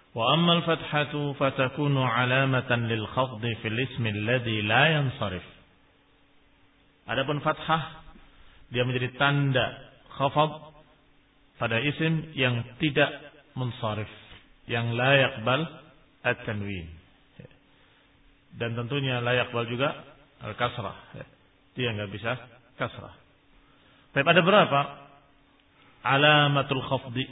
Wa ammal fathatu fatakunu alamatan lil khafdi fil ismi alladhi la yansarif. Adapun fathah dia menjadi tanda khafad pada isim yang tidak munsharif, yang la yaqbal at-tanwin. Dan tentunya la yaqbal juga al-kasrah. Dia enggak bisa kasrah. Tapi ada berapa alamatul khafdi?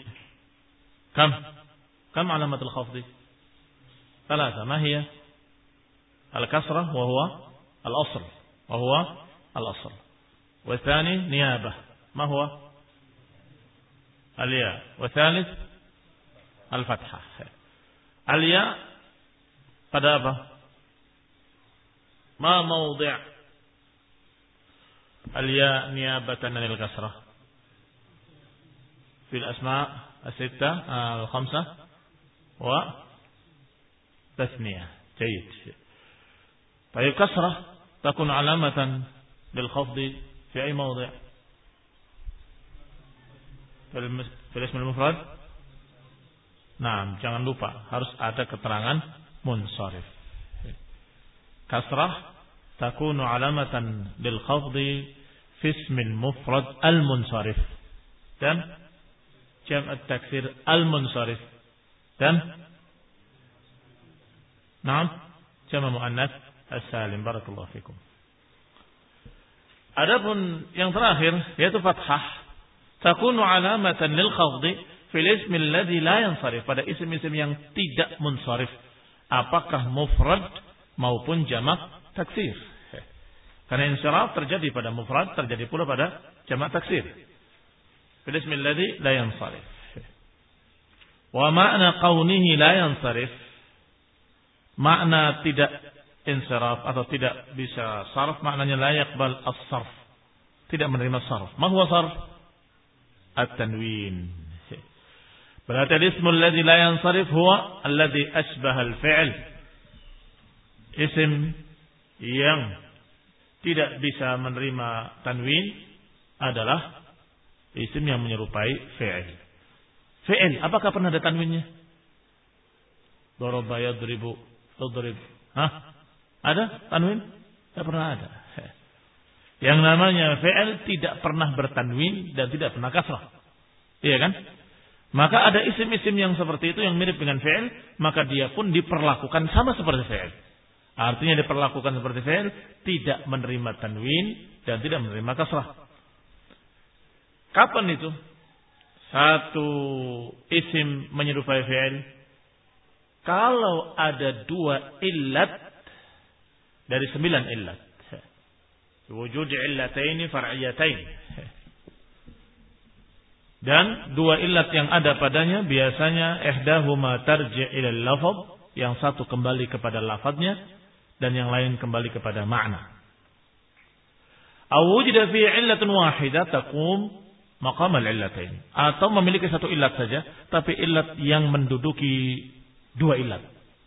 Kam alamatul khafdi? Thalatha. Ma hiya? Al-kasrah wa huwa al-asl. Wa huwa al-asl. Wa tsani niyabah. Ma huwa? Al-ya. Wa thalith al-fathah. Al-ya pada apa? Ma mawdi' al-ya niyabatan anil kasrah? Fil asma' as-sittah al-khamsah وتثنية. جيد. طيب كسرة تكون علامة للخفض في أي موضع؟ في الاسم المفرد. Nah, jangan lupa harus ada keterangan munsharif. Kasrah takunu alamatan lil khafdi fi ismil mufrad al munsharif dan jam' at-taksir al munsharif dan na'am jama' muannats as-salim. Barakallahu fikum. Adapun yang terakhir yaitu fathah takunu alamatan lil khafdi fil ismi alladhi la yansarif, pada isim-isim yang tidak munsharif, apakah mufrad maupun jamak taksir. Karena insyraf terjadi pada mufrad, terjadi pula pada jamak taksir. Fil ismi alladhi la yansarif. Wa makna kaunihi la yansarif, makna tidak insaraf atau tidak bisa sarf, maknanya la yaqbal as-sarf, tidak menerima sarf. Ma huwa sarf? At-tanwin. Berarti al-ismu alladhi la yansarif huwa alladhi asbaha al-fi'l. Isim yang tidak bisa menerima tanwin adalah isim yang menyerupai fi'il. Fi'il, apakah pernah ada tanwinnya? Daraba yadribu, tudrib. Ada tanwin? Tidak pernah ada. Yang namanya fi'il tidak pernah bertanwin dan tidak pernah kasrah. Iya kan? Maka ada isim-isim yang seperti itu yang mirip dengan fi'il, maka dia pun diperlakukan sama seperti fi'il. Artinya diperlakukan seperti fi'il, tidak menerima tanwin dan tidak menerima kasrah. Kapan itu satu isim menyerupai fi'il? Kalau ada 2 illat dari 9 illat. Wujud illataini far'iyatain. Dan 2 illat yang ada padanya biasanya ihdahuma tarji' ila al-lafz, yang satu kembali kepada lafadznya dan yang lain kembali kepada makna. Aw wujida fi illatun wahidah taqum maqam al-illatain, atau memiliki satu illat saja tapi illat yang menduduki 2 illat.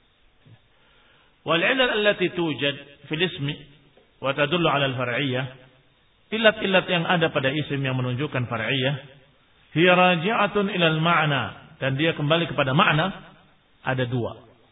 Wal illat allati tujad fil ismi wa tadullu ala al-far'iyyah, illat-illat yang ada pada isim yang menunjukkan far'iyyah, hiya raji'atun ila al-ma'na, dan dia kembali kepada makna, ada 2.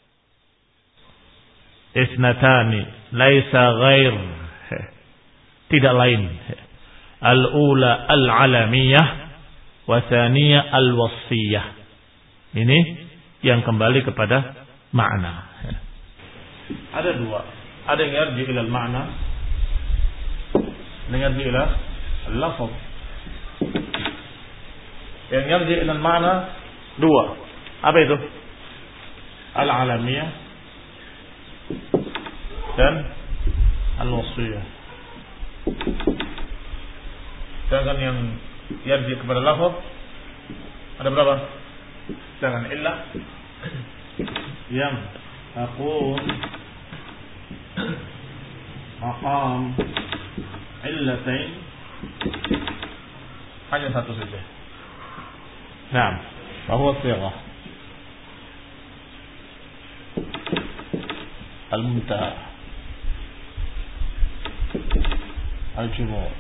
Isnatani laisa ghair, tidak lain. Al-ula al-alamiyah wa thaniyah al-wasfiyah. Ini yang kembali kepada makna. Ada 2. Ada yang yarji ila al-ma'na, yang yarji ila al-lafz. Yang yarji ila al-ma'na 2. Apa itu? Al-alamiyah dan al-wasfiyah. Sedangkan yang yarji kepada lafaz ada berapa? Sedangkan illah yang aqum maqam illatain hanya satu saja. Naam, bahwa sighah al-muntaha al-jumu'.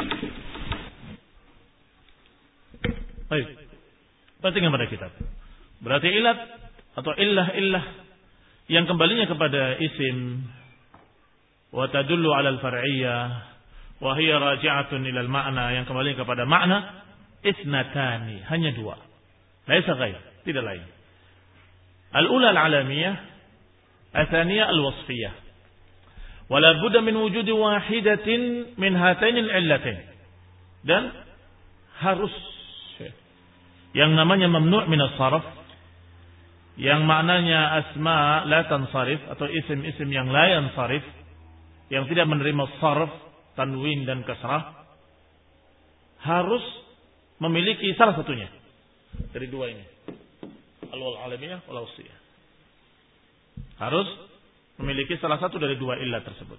Baik, perhatikan pada kitab. Berarti ilat atau illah yang kembalinya kepada isim wa tadullu 'ala al-far'iyyah wa hiya raji'atun ila al-ma'na, yang kembali kepada makna, isnatani, hanya dua. Laisa ghair, tidak lain. Al-ula al-'alamiyah, ats-tsaniyah al-wasfiyah. Wa la budda min wujudi wahidatin min hatain al-'illatain. Dan harus yang namanya mamnu' min as-sarf, yang maknanya asma la tansarif, atau isim-isim yang la yansarif, yang tidak menerima sarf, tanwin dan kasrah, harus memiliki salah satunya dari dua ini, al-wal alamiyah wal wasfiyah. Harus memiliki salah satu dari dua illat tersebut.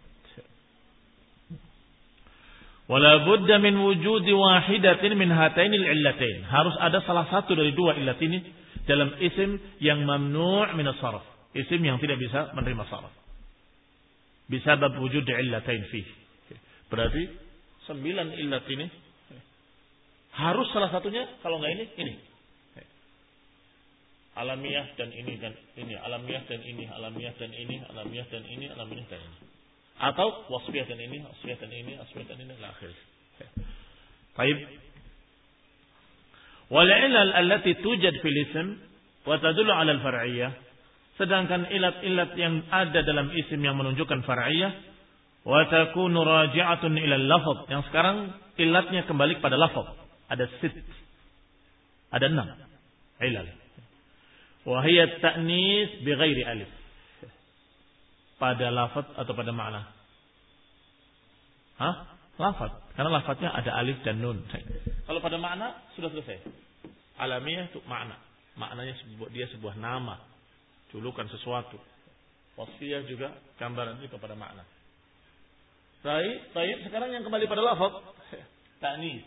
Wala budda min wujudi wahidatin min hatainil illatain. Harus ada salah satu dari dua illat ini dalam isim yang mamnu' min as-sarf, isim yang tidak bisa menerima sarf. Bisabab wujud illatain fihi. Berarti 9 illat ini harus salah satunya, kalau enggak ini. Alamiah dan ini dan ini, alamiah dan ini, alamiah dan ini, alamiah dan ini, alamiah dan ini. Atau wasfiyah dan ini, wasfiyah dan ini, wasfiyah dan ini, ila akhir. Baik. Wal ilal allati tujad fil ism wa tadullu 'ala al-far'iyyah. Sedangkan ilat-ilat yang ada dalam isim yang menunjukkan far'iyah, wa takunu raji'atun ila al-lafz. Yang sekarang ilatnya kembali kepada lafaz. Ada 6. Ada 6 ilal. Wa hiya at-ta'nis bi ghairi alif. Pada lafaz atau pada makna? Lafaz. Karena lafaznya ada alif dan nun. Kalau pada makna sudah selesai. Alamiah itu makna. Maknanya dia sebuah nama, julukan sesuatu. Wasfiyah juga gambaran itu pada makna. Baik. Sekarang yang kembali pada lafaz, ta'nis.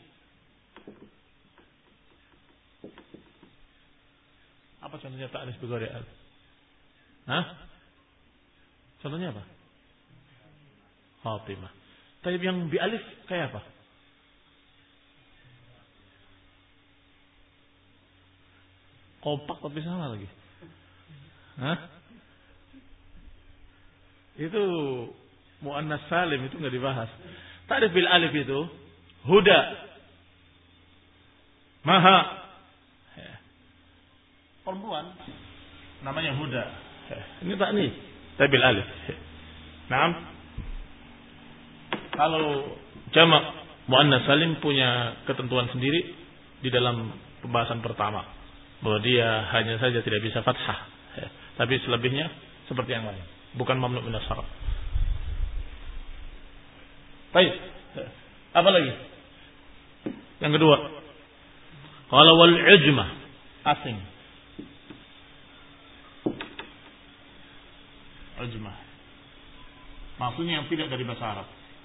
Apa contohnya ta'nis bi ghairi alif? Contohnya apa? Fatimah. Tapi yang bi alif kayak apa? Kompak tapi salah lagi. Itu muannas salim, itu enggak dibahas. Ta'rif bil alif itu huda, maha. Perempuan namanya huda. Ini ta'nis. Bil alif. Naam. Kalau jamak muannas salim punya ketentuan sendiri di dalam pembahasan pertama, bahwa dia hanya saja tidak bisa fathah, tapi selebihnya seperti yang lain, bukan mamnu' min as-sarf. Baik. Apa lagi? Yang kedua, qala wal ujmah, asing. Ujmah maksudnya yang tidak dari bahasa Arab.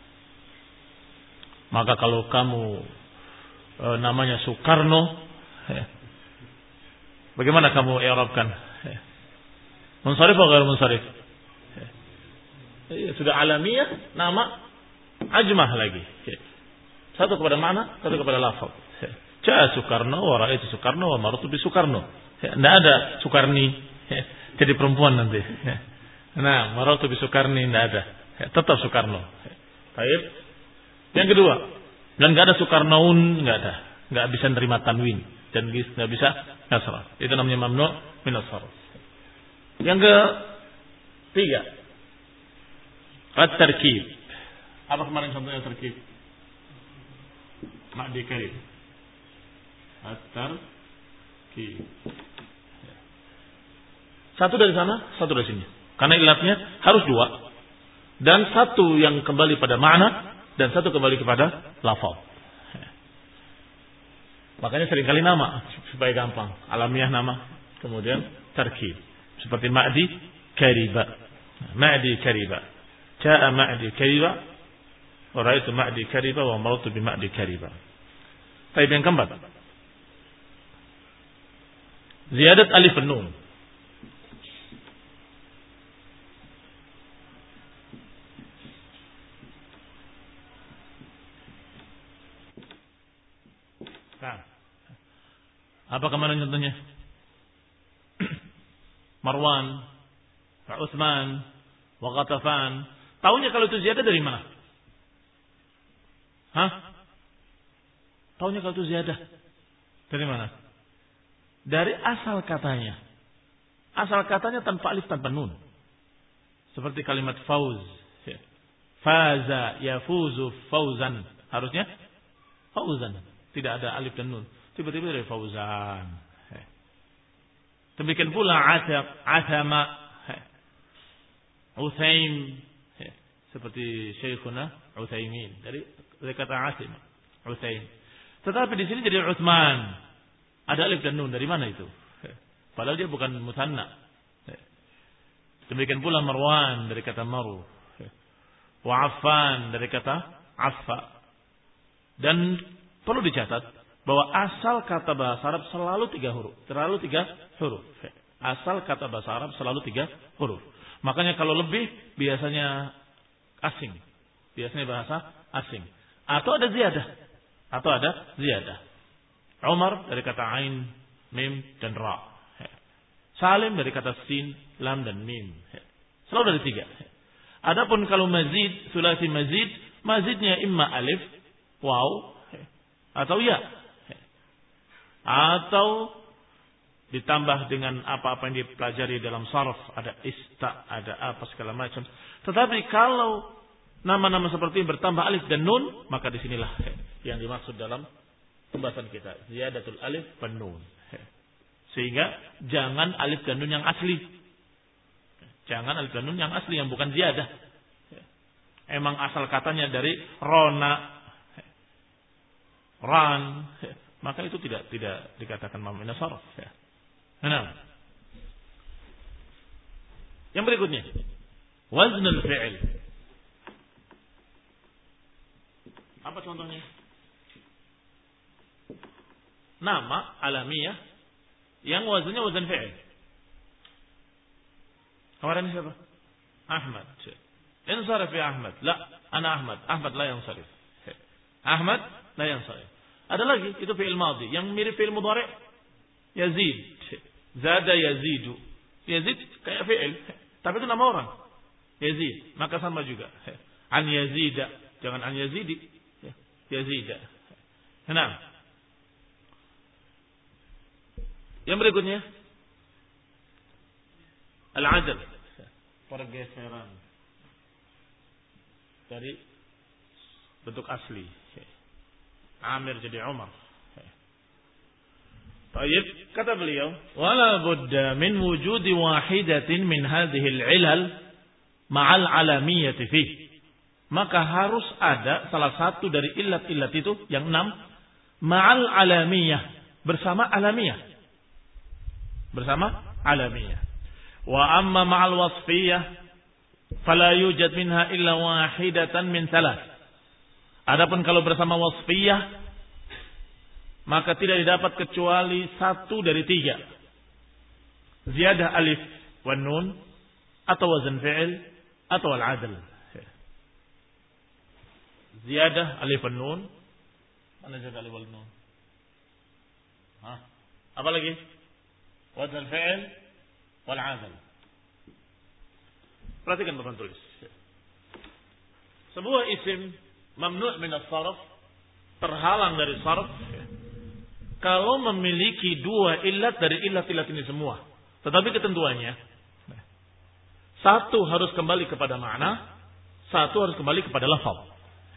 Maka kalau kamu namanya Soekarno, bagaimana kamu i'rabkan? Munsharif atau ghair munsharif? Sudah alamiah, nama, ajmah lagi. Satu kepada makna, satu kepada lafaz. Ja'a Soekarno wa ra'aitu Soekarno wa marartu bi Soekarno. Tidak ada Soekarni jadi perempuan nanti. Nah, marartu bi Soekarni tidak ada. Tetap Soekarno. Baik. Yang kedua, dan enggak ada Soekarnoun, enggak ada. Enggak bisa nerima tanwin dan enggak bisa kasrah. Itu namanya mamnu' min as-sarf. Yang ketiga, at-tarkib. Apa kemarin contohnya tarkib? Ma'di karim. At-tarkib. Satu dari sana, satu dari sini. Karena ilatnya harus dua. Dan satu yang kembali pada makna, dan satu kembali kepada lafaz. Makanya seringkali nama, supaya gampang. Alamiah nama, kemudian tarkib. Seperti Ma'di Kariba. Ma'di Kariba. Ja'a Ma'di Kariba. Wa ra'aitu Ma'di Kariba wa marartu bi Ma'di Kariba. Baik, yang keempat. Ziyadat alif nun. Nah, apa kemarin contohnya? Marwan, wa Utsman, wa Ghatafan. Taunya kalau itu ziyadah dari mana? Hah? Taunya kalau itu ziyadah dari mana? Dari asal katanya. Asal katanya tanpa alif, tanpa nun. Seperti kalimat fauz. Faza yafuzu fauzan. Harusnya fauzan. Tidak ada alif dan nun. Tiba-tiba dari fauzan. Demikian pula atama, Uthaim. Seperti Syekhuna Uthaimin. Dari kata asim. Uthaim. Tetapi di sini jadi Utsman. Ada alif dan nun. Dari mana itu? Padahal dia bukan musanna. Demikian pula Marwan dari kata maru. Wa Affan dari kata affa. Dan perlu dicatat bahwa asal kata bahasa Arab selalu 3 huruf. Selalu 3 huruf. Asal kata bahasa Arab selalu 3 huruf. Makanya kalau lebih biasanya asing. Biasanya bahasa asing. Atau ada ziyadah. Umar dari kata ain, mim dan ra. Salim dari kata sin, lam dan mim. Selalu dari 3. Adapun kalau mazid, sulasi mazid, mazidnya imma alif, waw, atau ya. Atau ditambah dengan apa-apa yang dipelajari dalam sarf, ada ista, ada apa segala macam. Tetapi kalau nama-nama seperti ini bertambah alif dan nun, maka disinilah yang dimaksud dalam pembahasan kita, ziyadatul alif wan nun. Sehingga jangan alif dan nun yang asli. Jangan alif dan nun yang asli, yang bukan ziyadah. Emang asal katanya dari rona, ran, maka itu tidak dikatakan mamina sarf. Nah, yang berikutnya, waznul fi'il. Apa contohnya? Nama alamiah yang wazannya wazan fi'il. Kemarin siapa? Ahmad. Insarif ya Ahmad. La, ana Ahmad. Ahmad la yansarif. Ahmad la yansarif. Ada lagi, itu fi'il madhi. Yang mirip fi'il mudhari' yazid. Zada yazidu. Yazid kayak fi'il. Tapi itu nama orang. Yazid. Maka sama juga. An yazida. Jangan an yazidi. Yazida. Nah. Yang berikutnya. Al-adl. Pergeseran. Dari bentuk asli. Amir jadi Umar. Baik, kata beliau, wala budda min wujudi wahidatin min hadhihi al-ilal ma'al alamiyyati fi. Maka harus ada salah satu dari illat-illat itu yang 6 ma'al alamiyyah, bersama alamiyyah. Bersama alamiyyah. Wa amma ma'al wasfiyyah fala yujad minha illa wahidatan min thalath. Adapun kalau bersama wasfiyah, maka tidak didapat kecuali 1 dari 3. Ziyadah alif wan nun, atau wazan fi'il, atau al-adl. Ziyadah alif wan nun. Mana ziyadah alif wan nun? Apa lagi? Wazan fi'il wal adl. Perhatikan Bapak tulis. Sebuah isim mamnu' min as-sarf, terhalang dari sarf, kalau memiliki 2 illat dari illat-illat ini semua. Tetapi ketentuannya, 1 harus kembali kepada makna, 1 harus kembali kepada lafaz.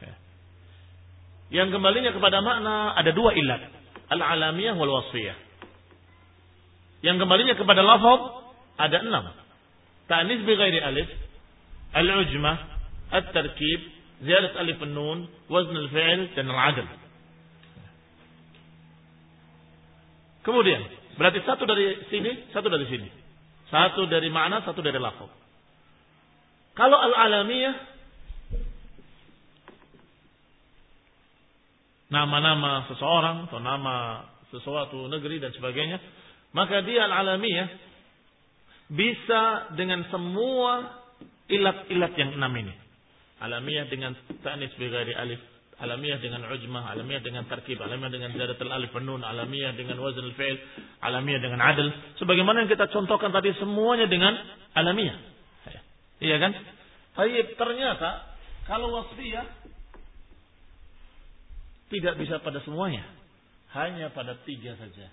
Yang kembalinya kepada makna ada 2 illat, al-alamiyah wal wasfiyah. Yang kembalinya kepada lafaz ada 6. Ta'nis bi ghairi alif, al-ujmah, at-tarkib, ziyadat alif an-nun, wazn al-fi'l dan al-adl. Kemudian, berarti 1 dari sini, 1 dari sini. 1 dari makna, 1 dari lafaz. Kalau al-alamiyah, nama-nama seseorang atau nama sesuatu negeri dan sebagainya, maka dia al-alamiyah bisa dengan semua ilat-ilat yang 6 ini. Alamiyah dengan ta'nis bi ghairi alif, Alamiah dengan ujmah, alamiah dengan tarkib, alamiah dengan ziyadatul alif wan nun, alamiah dengan wazn al-fi'il, alamiah dengan adl. Sebagaimana yang kita contohkan tadi semuanya dengan alamiah. Iya kan? Baik, ternyata kalau wasfiyah tidak bisa pada semuanya. Hanya pada 3 saja.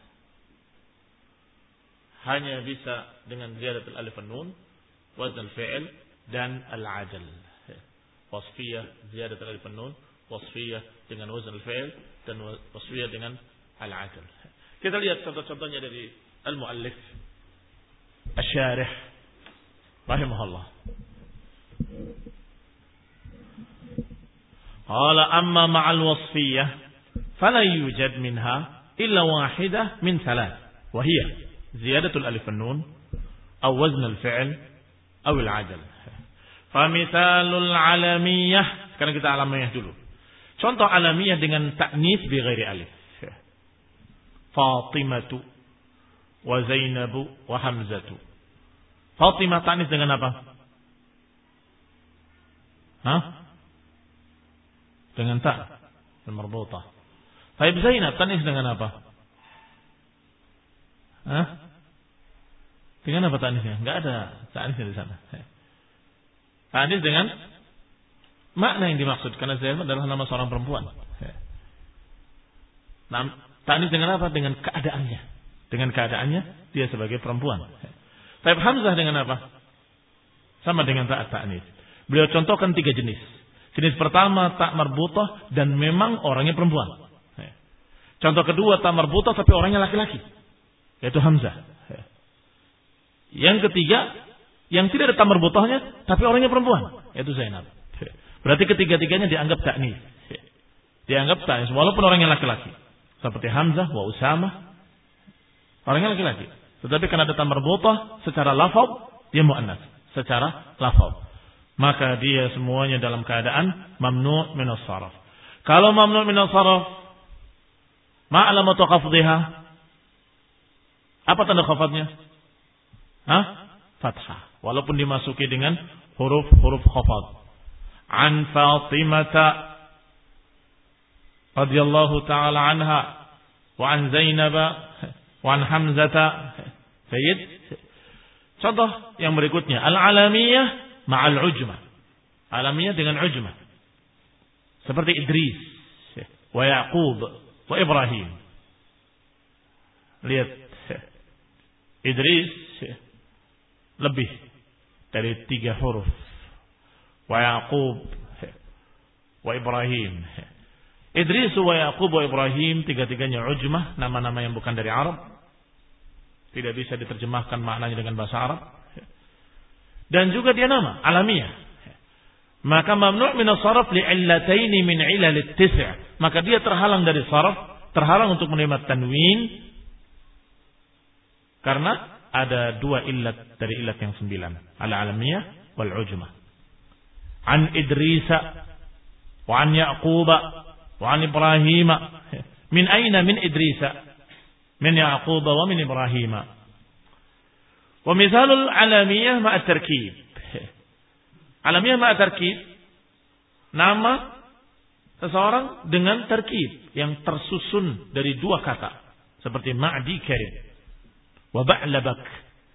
Hanya bisa dengan ziyadatul alif wan nun, wazn al-fi'il dan al-adl. Wasfiyah ziyadatul alif wan nun, wasfiyah dengan wazn al-fi'il dan wasfiyah dengan al-adl. Kita lihat contoh-contohnya dari al-muallif asy-syarih rahimahullah. Qala amma ma'al wasfiyah fala yujad minha illa wahidah min thalath wa hiya ziyadatul alif wan nun aw wazn al-fi'il aw al-adl. Fa mithalul alamiyah, sekarang kita alamiyah dulu. Contoh alamiyah dengan ta'nis bi ghairi alif. Fatimatu wa Zainabu wa Hamzatu. Fatimah ta'nis dengan apa? Hah? Dengan ta' al-marbutah. Baik, Zainab ta'nis dengan apa? Hah? Dengan apa ta'nisnya? Enggak ada ta'nisnya di sana. Ta'nis dengan makna yang dimaksud, karena Zainab adalah nama seorang perempuan. Ta'nis dengan apa? Dengan keadaannya. Dengan keadaannya dia sebagai perempuan. Tapi Hamzah dengan apa? Sama dengan ta'nis. Beliau contohkan 3 jenis. Jenis pertama ta' marbutah dan memang orangnya perempuan. Contoh kedua ta' marbutah tapi orangnya laki-laki, yaitu Hamzah. Yang ketiga yang tidak ada ta' marbutahnya tapi orangnya perempuan, yaitu Zainab. Berarti ketiga-tiganya dianggap ta'nis. Dianggap ta'nis walaupun orangnya laki-laki. Seperti Hamzah wa Usamah, orangnya laki-laki. Tetapi karena ada ta' marbutah secara lafaz dia muannas, secara lafaz. Maka dia semuanya dalam keadaan mamnu' min as-sarf. Kalau mamnu' min as-sarf, ma alamatu khafdhiha? Apa tanda khafadnya? Fathah. Walaupun dimasuki dengan huruf-huruf khafad. An Fatimata radhiyallahu taala anha wa an Zainab wa an Hamzata. Baik. Contoh yang berikutnya, al-alamiyah ma'al ujmah. Alamiyah dengan ujmah. Seperti Idris wa Yaqub wa Ibrahim. Lihat, Idris lebih dari 3 huruf. Wa Yaqub wa Ibrahim. Idris wa Yaqub wa Ibrahim, 3-tiganya ujmah, nama-nama yang bukan dari Arab. Tidak bisa diterjemahkan maknanya dengan bahasa Arab. Dan juga dia nama alamiah. Maka mamnu' min as-sarf li'illataini min ilal at-tis'. Maka dia terhalang dari sarf, terhalang untuk menerima tanwin karena ada 2 illat dari illat yang 9, al-alamiyah wal ujmah. An Idrisa wa an Yaquba wa an Ibrahima. Min aina min Idrisa? Min Yaquba wa min Ibrahima. Wa misalul alamiyah ma'a tarkib. Alamiyah ma'a tarkib, nama seseorang dengan tarkib yang tersusun dari 2 kata, seperti Ma'di Karim wa Ba'labak.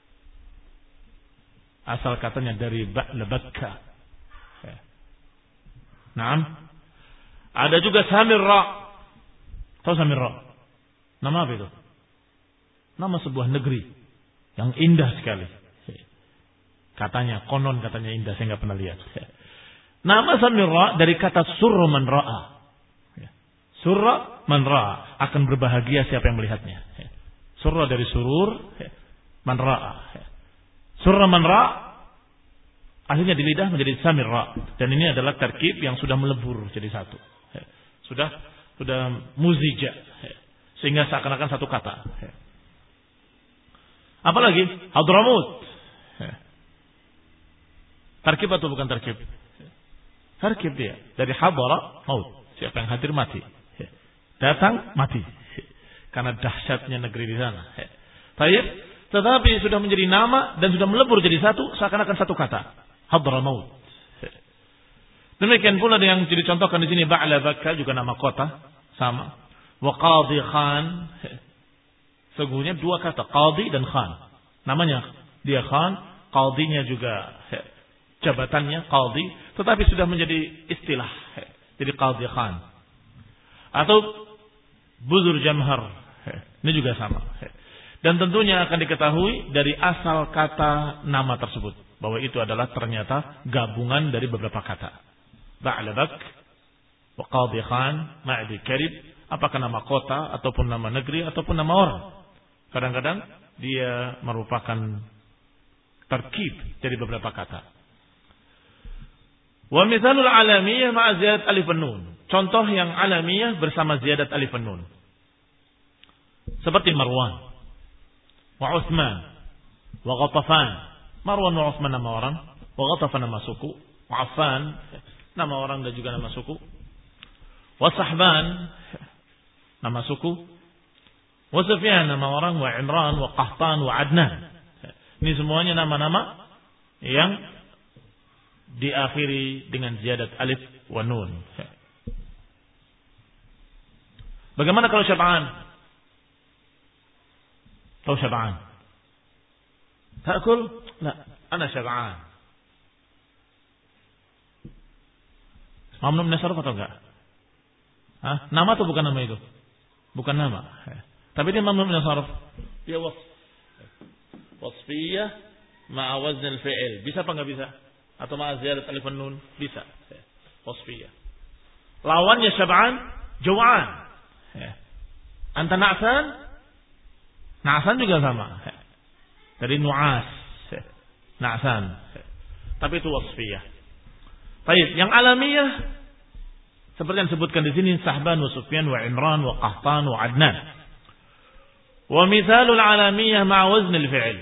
Asal katanya dari Ba'labakka. Naam. Ada juga Samirra. Tahu Samirra? Nama apa itu? Nama sebuah negeri yang indah sekali. Katanya, konon katanya indah, saya nggak pernah lihat. Nama Samirra dari kata surra man ra'a. Surra man ra'a, akan berbahagia siapa yang melihatnya. Surra dari surur, man ra'a. Surra man ra'a akhirnya di lidah menjadi Samirra, dan ini adalah tarkib yang sudah melebur jadi satu. Sudah muzija, sehingga seakan-akan satu kata. Apalagi Hadramut. Tarkib atau bukan tarkib? Tarkib dia. Dari hadara maut. Siapa yang hadir mati. Datang mati. Karena dahsyatnya negeri di sana. Baik. Tetapi sudah menjadi nama dan sudah melebur jadi satu, seakan-akan satu kata. Hadramaut. Demikian pula yang dicontohkan di sini Ba'labaka juga nama kota sama. Wa Qadhi Khan. Sesungguhnya dua kata Qadhi dan Khan. Namanya dia Khan, qadhinya juga jabatannya qadhi, tetapi sudah menjadi istilah. Jadi Qadhi Khan. Atau Buzur Jamhar. Ini juga sama. Dan tentunya akan diketahui dari asal kata nama tersebut, bahwa itu adalah ternyata gabungan dari beberapa kata. Ba'labak wa Qadhi Khan, Ma'di Karib, apakah nama kota ataupun nama negeri ataupun nama orang. Kadang-kadang dia merupakan tarkib dari beberapa kata. Wa mithalul alamiyah ma'a ziyadat alif wan nun. Contoh yang alamiyah bersama ziyadat alif wan nun. Seperti Marwan wa Utsman wa Ghatafan. Marwan wa Utsman nama orang, wa Ghatafan nama suku, wa Affan nama orang dan juga nama suku. Wa Sahban nama suku. Wa Sufyan nama orang, wa Imran wa Qahtan wa Adnan. Ini semuanya nama-nama yang diakhiri dengan ziyadat alif wa nun. Bagaimana kalau Syab'an? Tahu Syab'an? Ta'kul? La, ana Syab'an. Mamnu min as-sarf atau enggak? Hah? Nama atau bukan nama itu? Bukan nama. Tapi dia mamnu min as-sarf. Dia wasfiyah ma'a wazn al-fi'il. Bisa apa enggak bisa? Atau ma'a ziyadat alif wan nun? Bisa. Wasfiyah. Lawannya Syab'an, Jaw'an. Anta Na'san? Na'san juga sama. Dari Nu'as. Na'san. Tapi itu wasfiyah. Baik, yang alamiah seperti yang disebutkan di sini Sahban wa Sufyan wa Imran wa Qahtan wa Adnan. Wa mithalul alamiyah ma'a wazn al-fi'il.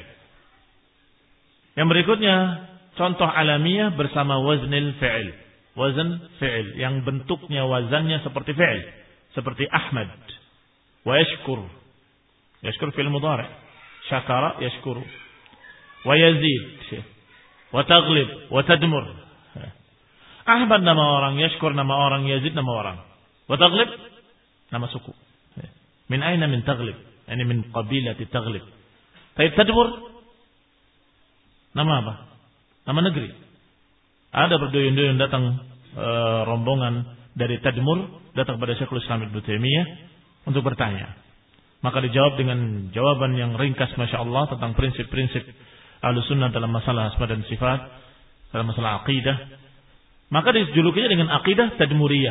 Yang berikutnya contoh alamiah bersama waznil fi'il. Wazn fi'il yang bentuknya wazannya seperti fi'il, seperti Ahmad wa yashkur. Yashkur fi'il mudhari'. Syakara yashkuru. Wa yazid wa taghlib wa tadmur. Ahmad nama orang, Yashkur nama orang, Yazid nama orang. Wa taghlib nama suku. Min aina min taghlib? Ini min qabilati taghlib. Tapi tadmur nama apa? Nama negeri. Ada berduyun-duyun datang rombongan dari Tadmur datang pada Syekhul Islam Ibnu Taimiyah untuk bertanya. Maka dijawab dengan jawaban yang ringkas Masya Allah tentang prinsip-prinsip Ahlussunnah dalam masalah asma dan sifat, dalam masalah akidah. Maka dijulukinya dengan akidah Tadmuriyah.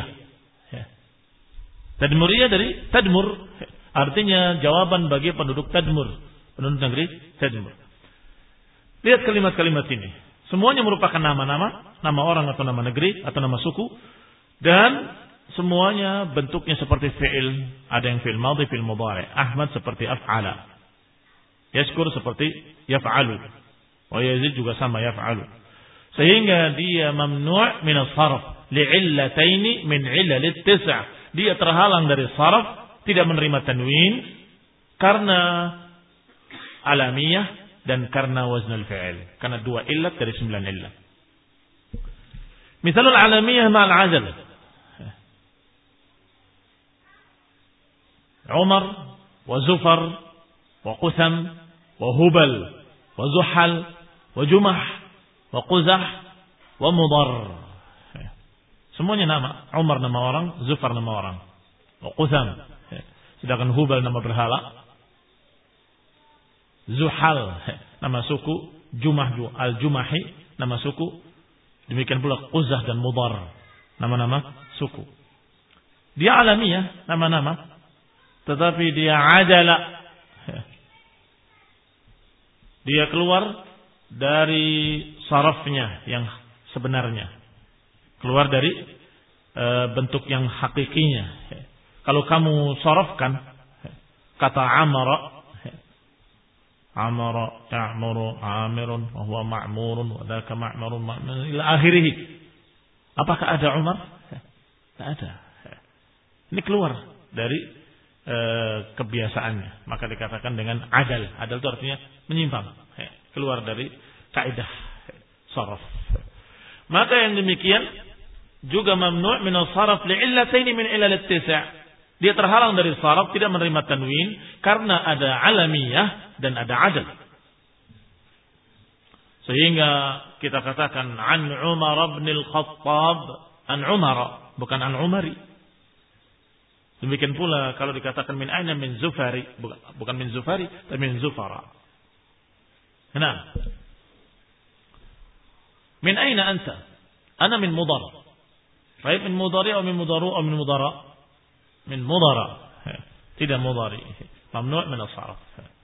Tadmuriyah dari Tadmur, artinya jawaban bagi penduduk Tadmur, penduduk negeri Tadmur. Lihat kalimat-kalimat ini. Semuanya merupakan nama-nama, nama orang atau nama negeri atau nama suku, dan semuanya bentuknya seperti fi'il. Ada yang fi'il madhi, fi'il mudhari'. Ahmad seperti af'ala. Yashkur seperti yaf'alu. Wa Yazid juga sama yaf'alu. Sehingga dia mamnu' min as-sarf li'illataini min illalit tis'. Dia terhalang dari sarf, tidak menerima tanwin karena alamiyah dan karena waznul fi'il. Karena dua illat dari 9 illat. Misalul alamiyah ma'al azal. Umar wa Zufar wa Qutham wa Hubal wa Zuhal wa Jumah wa Quzah wa Mudar. Semuanya nama. Umar nama orang, Zufar nama orang. Wa Qutham. Sedangkan Hubal nama berhala. Zuhal nama suku. Jumah al-Jumahi nama suku. Demikian pula Quzah dan Mudar nama-nama suku. Dia alamiah nama-nama, tetapi dia adala. Dia keluar dari sarafnya yang sebenarnya. Keluar dari bentuk yang hakikinya. Kalau kamu sarafkan kata amara, amara ya'muru amirun wa huwa ma'murun wa dzaka ma'murun ila akhirih. Apakah ada Umar? Tidak ada. Ini keluar dari kebiasaannya. Maka dikatakan dengan adal. Adal itu artinya menyimpang. Keluar dari kaidah saraf. Maka yang demikian juga mamnu' min as-sarf li'illatayn min ilal at-tis'. Dia terhalang dari sarf, tidak menerima tanwin karena ada alamiyah dan ada adl. Sehingga kita katakan an Umar bin al-Khattab, an Umar, bukan an Umari. Demikian pula kalau dikatakan min aina min Zufari, bukan min Zufari, tapi min Zufara. Nah, min aina anta? Ana min Mudar. Baik min Mudari atau min Mudaru atau min Mudara? Min Mudara. Tidak Mudari. Mamnu' min as-sarf.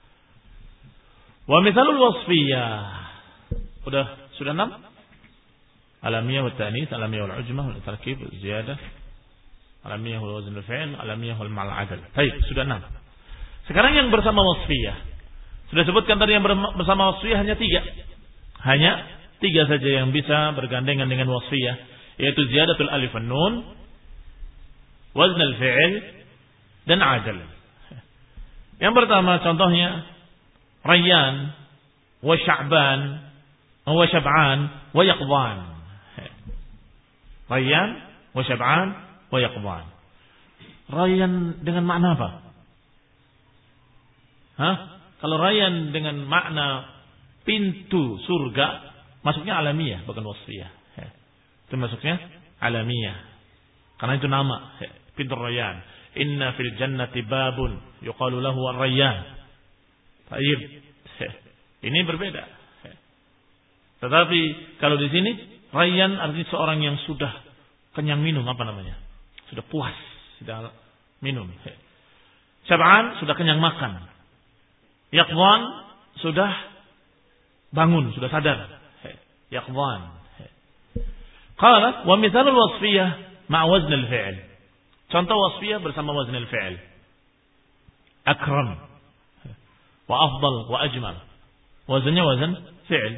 Wa mithalul wasfiyah. Sudah 6? Alamiyah wa ta'nis, alamiyah wal ujmah, wal tarkib, wal ziyadah, alamiyah wal wazn al fi'l, alamiyah wal mal adl. Baik, sudah 6. Sekarang yang bersama wasfiyah. Sudah sebutkan tadi yang bersama wasfiyah hanya 3. Hanya 3 saja yang bisa bergandengan dengan wasfiyah, yaitu ziyadatul alif wan nun, wazn al fi'l, dan adl. Yang pertama contohnya Rayyan wa Sya'ban wa Syab'an wa Yaqdhan. Rayyan wa Syab'an wa Yaqdhan. Rayyan dengan makna apa? Kalau Rayyan dengan makna pintu surga, masuknya alamiah bukan wasfiyah. Itu masuknya alamiah. Karena itu nama pintu Rayyan. Inna fil jannati babun yuqalu lahu ar-Rayyan. Baik. Ini berbeda. Tetapi kalau di sini Rayyan artinya seorang yang sudah kenyang minum, apa namanya? Sudah puas, sudah minum. Syab'an sudah kenyang makan. Yaqdhan sudah bangun, sudah sadar. Yaqdhan. Qala wa mithalul wasfiyah ma'a wazn al-fi'l. Contoh wasfiyah bersama wazn al-fi'l. Akram wa afdal wa ajmal. Wazannya wazan fi'l.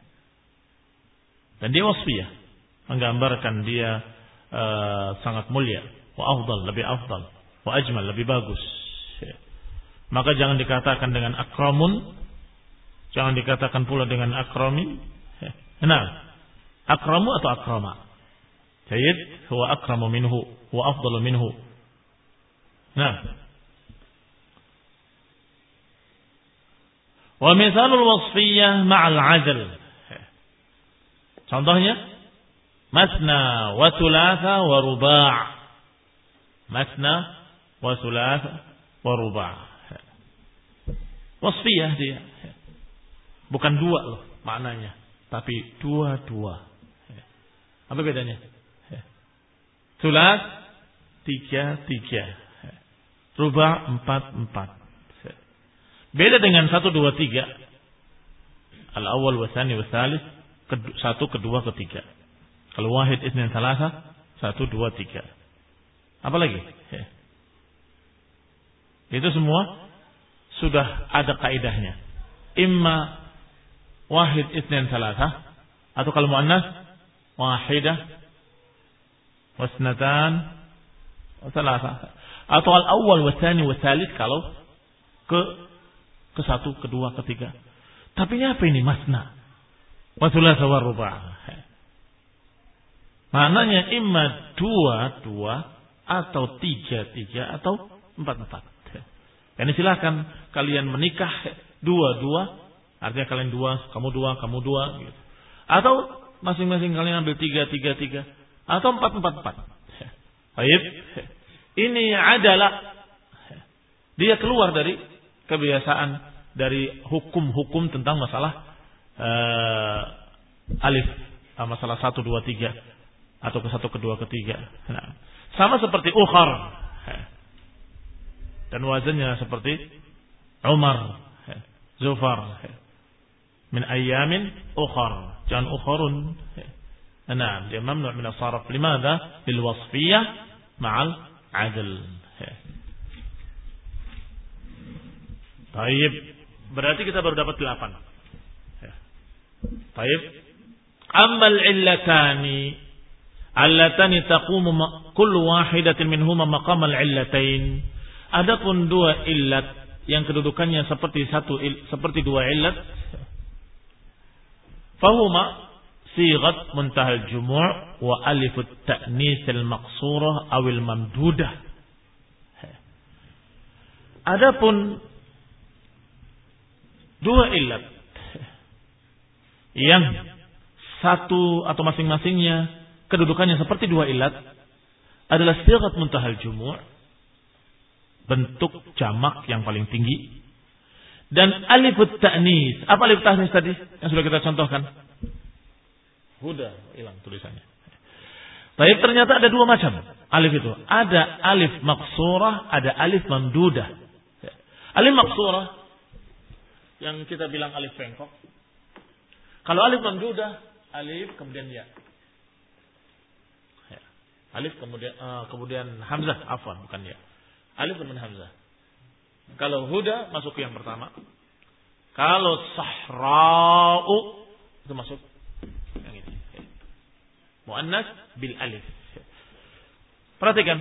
Dan dia wasfiyah, menggambarkan dia sangat mulia, wa afdal, lebih afdal, wa ajmal, lebih bagus. Maka jangan dikatakan dengan akramun, jangan dikatakan pula dengan akrami. Nah, akramu atau akrama. Jayyid, huwa akramu minhu, huwa afdalu minhu. Nah, wa mithalul wasfiyah ma'al 'adl. Contohnya masna wa thulatha wa ruba'. Masna wa thulatha wa ruba'. Wasfiyah dia. Bukan 2 loh maknanya, tapi 2. Apa bedanya? Thulat 3. Ruba' 4. Beda dengan 1, 2, 3. Al-awwal wa tsani wa tsalits, 1, kedua, ketiga. Kalau wahid, itsnain, tsalatsa, 1, 2, 3. Apa lagi? Itu semua sudah ada kaidahnya. Imma wahid, itsnain, tsalatsa, atau kalau muannas wahidah, wasnatan, wa tsalatsa. Atau al-awwal wa tsani wa tsalits kalau ke 1, kedua, ketiga. Tapi apa ini masna? Wa thulatsa wa ruba'. Maknanya imma 2 atau 3 atau 4. Yani silakan kalian menikah 2, artinya kalian 2, kamu 2 gitu. Atau masing-masing kalian ambil 3 atau 4. Baik. Ini adalah dia keluar dari kebiasaan, dari hukum-hukum tentang masalah alif, masalah 1, 2, 3 atau ke 1, kedua, ketiga. Nah, sama seperti ukhar, dan wazannya seperti Umar, Zufar, min ayyamin ukhar, jangan ukharun. Nah, dia mamnu' min as-sarf. Limadha? Lil wasfiyah ma'al 'adl. Baik, berarti kita baru dapat 8. Baik. Ammal illatani allatani taqumu kullu wahidatin minhuma maqam al-illatain. Adapun 2 illat yang kedudukannya seperti 2 illat. Fahuma sighat muntahal jumu' wa alifut ta'nis al-maqsurah awil mamdudah. Adapun dua ilat yang satu atau masing-masingnya kedudukannya seperti dua ilat adalah sighat muntahal jumu', bentuk jamak yang paling tinggi, dan alifut ta'nis. Apa alif ta'nis tadi yang sudah kita contohkan? Huda, hilang tulisannya. Tapi ternyata ada dua macam alif itu. Ada alif maqsurah, ada alif mamdudah. Alif maqsurah yang kita bilang alif bengkok. Kalau alif mamdudah, alif kemudian ya. Alif kemudian hamzah, afwan, bukan ya. Alif kemudian hamzah. Kalau huda masuk ke yang pertama. Kalau sahra'u itu masuk yang ini. Muannas bil alif. Perhatikan.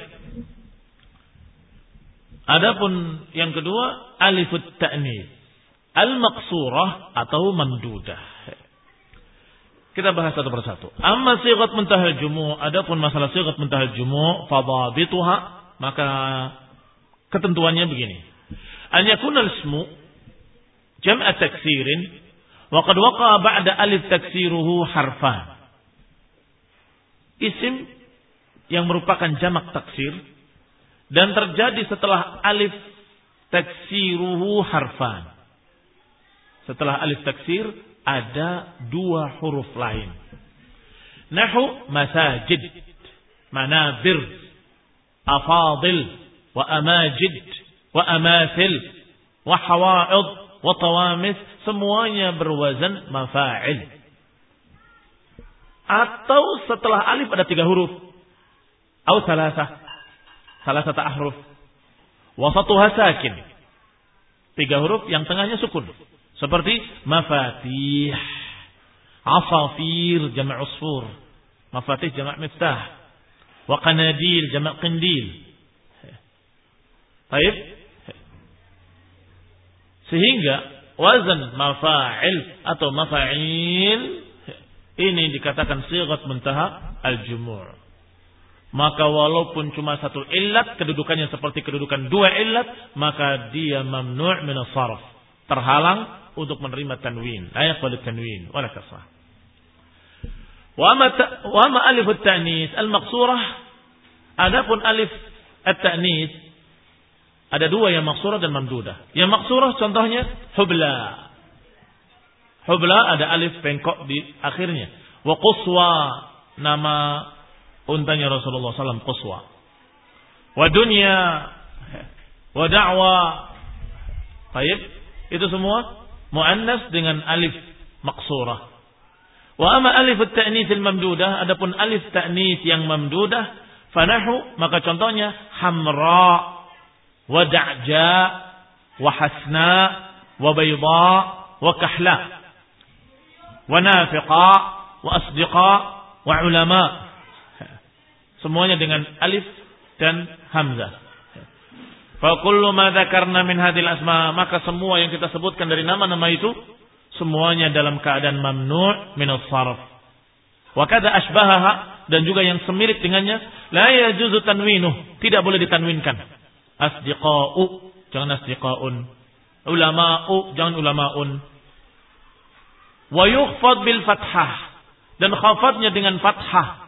Adapun yang kedua alifut ta'nis, al-maqsurah atau mamdudah. Kita bahas satu persatu. Amma sighat muntahal jumu', adapun masalah sighat muntahal jumu', fadhabituha, maka ketentuannya begini. An yakuna al-ismu jam'a taksirin wa qad waqa'a ba'da alif taksiruhu harfan. Isim yang merupakan jamak taksir dan terjadi setelah alif taksiruhu harfan. Setelah alif taksir ada dua huruf lain. Nahu masajid, manabir, afadil, wa amajid, wa amathil, wa hawa'id, wa tawamis, semuanya berwazan mafa'il. Atau setelah alif ada tiga huruf. Atau salasata ahruf. Wasatuha sakin. Tiga huruf yang tengahnya sukun. Seperti mafatih, asafir, jamak usfur. Mafatih jamak miftah. Wa qanadil, jamak qindil. Baik. Sehingga wazan mafa'il atau mafa'il ini dikatakan sighat muntaha al-jumu'. Maka walaupun cuma satu illat, kedudukannya seperti kedudukan dua illat, maka dia mamnu' min as-sarf, terhalang untuk menerima tanwin, la yaqbalu tanwin wala kasrah. Wa ma alif at-ta'nis al-maqsurah, adapun alif at-ta'nis ada dua, yang maqsurah dan mamdudah. Yang maqsurah contohnya hubla. Hubla ada alif bengkok di akhirnya. Wa quswa, nama untanya Rasulullah SAW, quswa. Wa dunya, wa da'wa. Baik, itu semua muannas dengan alif maqsurah. Wa amma alif at-ta'nis al-mamdudah, adapun alif ta'nis yang mamdudah, fanahu, maka contohnya hamra, wa da'ja, wa hasna, wa bayda, wa kahla, wa nafiqa, wa asdiqa, wa ulama. Semuanya dengan alif dan hamzah. Fa kullu ma dzakarna min hadhil asma, maka semua yang kita sebutkan dari nama-nama itu semuanya dalam keadaan mamnu' min as-sarf. Wa kadza asbahaha, dan juga yang semirip dengannya la yajuzu tanwinuh, tidak boleh ditanwinkan. Asdiqa'u, jangan asdiqa'un. Ulama'u, jangan ulama'un. Wa yukhfad bil fathah, dan khafadnya dengan fathah.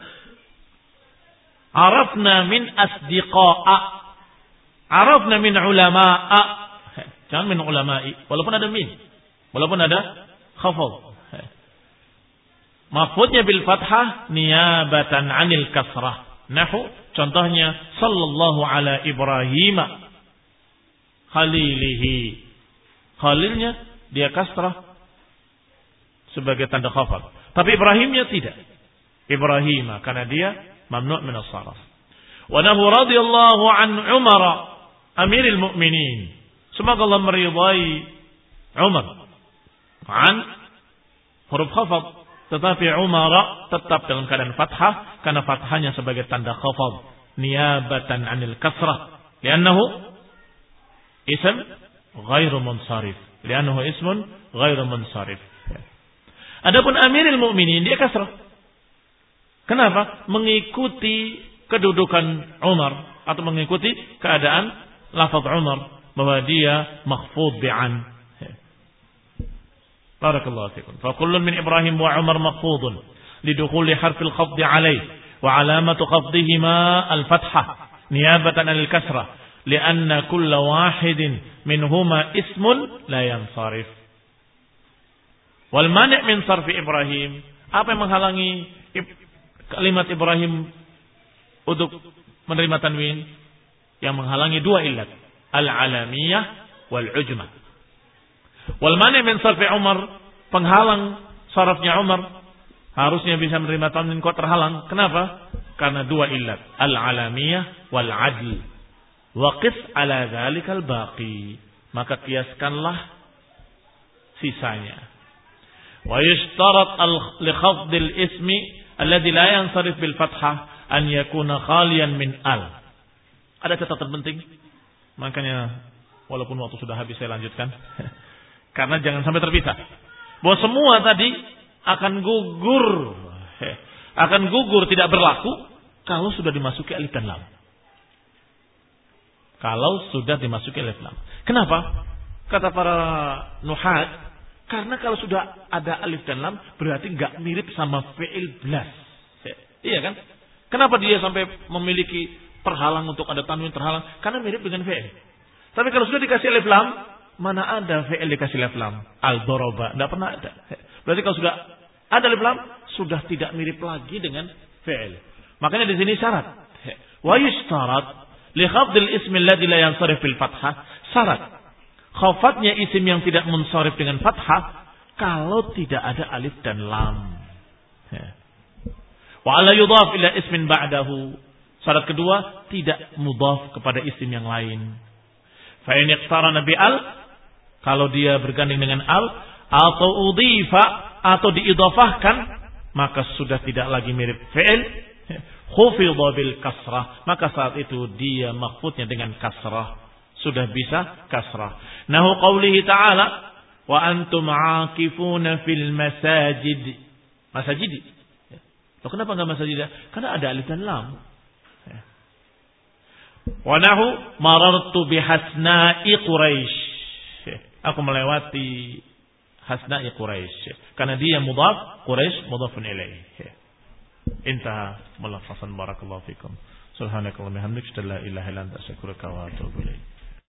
Arafna min asdiqa'a, arafna min ulama'a, jangan min ulama'i, walaupun ada min, walaupun ada khafad. Mahfudnya bil fathah niyabatan anil kasrah. Nahu, contohnya sallallahu ala Ibrahim khalilihi. Khalilnya dia kasrah sebagai tanda khafad, tapi Ibrahimnya tidak. Ibrahim karena dia mamnu' min as-sarf. Wa nahu radhiyallahu an Umar amiril mu'minin. Semoga Allah meridai Umar an huruf khafad, tetapi Umar tetap dalam keadaan fathah karena fathahnya sebagai tanda khafad niyabatan anil kasrah, li'annahu ism ghairu munsharif, li'annahu ismun ghairu munsharif. Adapun Amirul Mukminin dia kasrah. Kenapa? Mengikuti kedudukan Umar atau mengikuti keadaan lafaz Umar bahwa dia makhfud bi'an. Barakallahu fikum. Fa kullun min Ibrahim wa Umar makhfudun lidukhuli harfil khafd alayh wa alamatu khafdihima al-fathah niyabatan al-kasrah lianna kulla wahidin minhuma ismun la yansarif. Wal mani' min sarfi Ibrahim, apa yang menghalangi kalimat Ibrahim untuk menerima tanwin? Yang menghalangi dua illat, al-alamiyah wal ujmah. Wal mani' min sarfi Umar, penghalang sarafnya Umar harusnya bisa menerima tanwin kok terhalang. Kenapa? Karena dua illat, al-alamiyah wal adl. Wa qis ala dzalikal baqi, maka kiaskanlah sisanya. Wa yushtarat li khafd al-ismi alladhi la yansarif bil fathah an yakuna khaliyan min al. Ada catatan penting. Makanya walaupun waktu sudah habis saya lanjutkan. Karena jangan sampai terpisah. Bahwa semua tadi akan gugur tidak berlaku kalau sudah dimasuki alif dan lam. Kalau sudah dimasuki alif lam. Kenapa? Kata para nuhat, karena kalau sudah ada alif dan lam berarti enggak mirip sama fi'il blas. Iya kan? Kenapa dia sampai memiliki terhalang untuk ada tanwin terhalang? Karena mirip dengan fi'il. Tapi kalau sudah dikasih alif lam, mana ada fi'il dikasih alif lam? Al-daraba, enggak pernah ada. Berarti kalau sudah ada alif lam, sudah tidak mirip lagi dengan fi'il. Makanya di sini syarat. Wa yushtarat li khafdil ismi alladhi la yansarif bil fathah. Syarat khafatnya isim yang tidak munsharif dengan fathah kalau tidak ada alif dan lam. Wa alla yudhaf ila ismin ba'dahu. Syarat kedua, tidak mudhaf kepada isim yang lain. Fa in iqtarana bi al, kalau dia berganding dengan al atau udhifa atau diidhafahkan, maka sudah tidak lagi mirip fi'il. Khufidha bil kasrah, maka saat itu dia makhfudnya dengan kasrah, sudah bisa kasrah. Nahu qaulihi ta'ala wa antum 'akifuna fil masajid. Masajid. Loh, kenapa enggak masajid? Karena ada alif dan lam. Wa nahu marartu bi hasna'i Quraisy. Aku melewati hasna'i Quraisy. Karena dia mudhaf, Quraisy mudhafun ilaih. Intaha mulaffasan. Barakallahu fikum. Subhanakallahumma wa bihamdika, la ilaha illa anta astaghfiruka wa atubu ilaik.